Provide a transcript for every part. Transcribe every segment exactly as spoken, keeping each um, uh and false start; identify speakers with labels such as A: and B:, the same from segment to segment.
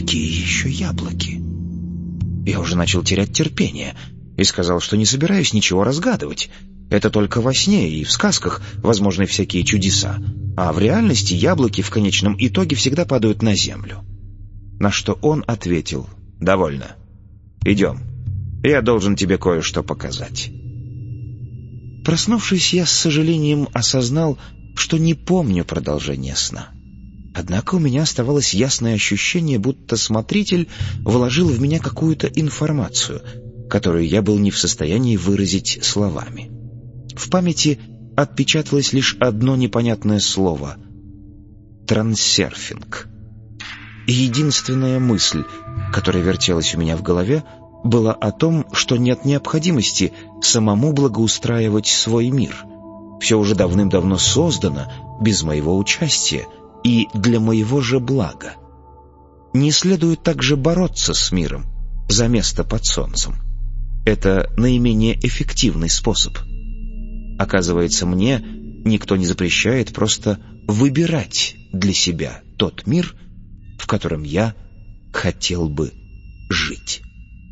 A: Какие еще яблоки? Я уже начал терять терпение и сказал, что не собираюсь ничего разгадывать. Это только во сне и в сказках возможны всякие чудеса, а в реальности яблоки в конечном итоге всегда падают на землю. На что он ответил: «Довольно. Идем. Я должен тебе кое-что показать». Проснувшись, я с сожалением осознал, что не помню продолжение сна. Однако у меня оставалось ясное ощущение, будто смотритель вложил в меня какую-то информацию, которую я был не в состоянии выразить словами. В памяти отпечаталось лишь одно непонятное слово — трансерфинг. И единственная мысль, которая вертелась у меня в голове, была о том, что нет необходимости самому благоустраивать свой мир. Все уже давным-давно создано без моего участия и для моего же блага. Не следует также бороться с миром за место под солнцем. Это наименее эффективный способ. Оказывается, мне никто не запрещает просто выбирать для себя тот мир, в котором я хотел бы жить.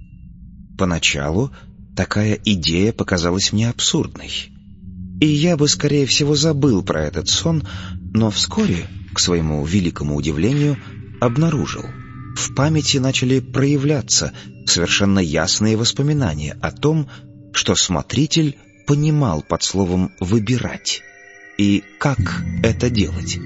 A: Поначалу такая идея показалась мне абсурдной, и я бы, скорее всего, забыл про этот сон, но вскоре, к своему великому удивлению, обнаружил. В памяти начали проявляться совершенно ясные воспоминания о том, что смотритель понимал под словом «выбирать» и как это делать.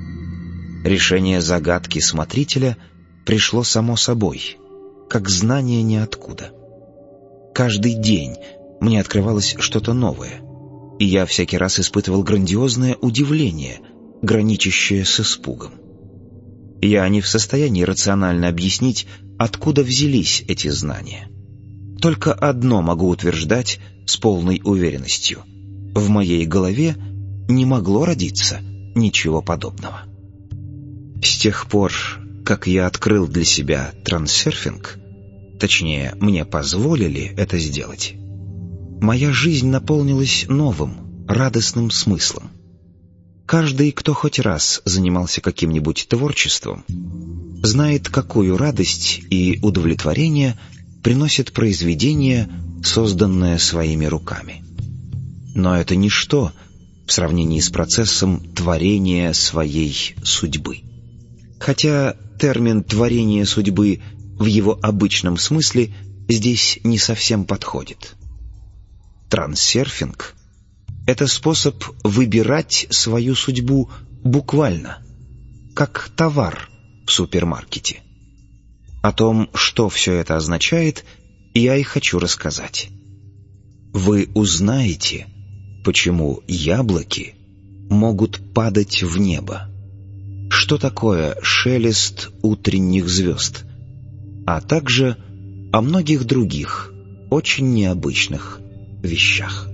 A: Решение загадки смотрителя пришло само собой, как знание ниоткуда. Каждый день мне открывалось что-то новое, и я всякий раз испытывал грандиозное удивление, граничащее с испугом. Я не в состоянии рационально объяснить, откуда взялись эти знания. Только одно могу утверждать с полной уверенностью: в моей голове не могло родиться ничего подобного. С тех пор, как я открыл для себя трансерфинг, точнее, мне позволили это сделать, моя жизнь наполнилась новым, радостным смыслом. Каждый, кто хоть раз занимался каким-нибудь творчеством, знает, какую радость и удовлетворение приносит произведение, созданное своими руками. Но это ничто в сравнении с процессом творения своей судьбы. Хотя термин «творение судьбы» в его обычном смысле здесь не совсем подходит. Трансерфинг — это способ выбирать свою судьбу буквально, как товар в супермаркете. О том, что все это означает, я и хочу рассказать. Вы узнаете, почему яблоки могут падать в небо, что такое шелест утренних звезд, а также о многих других очень необычных вещах.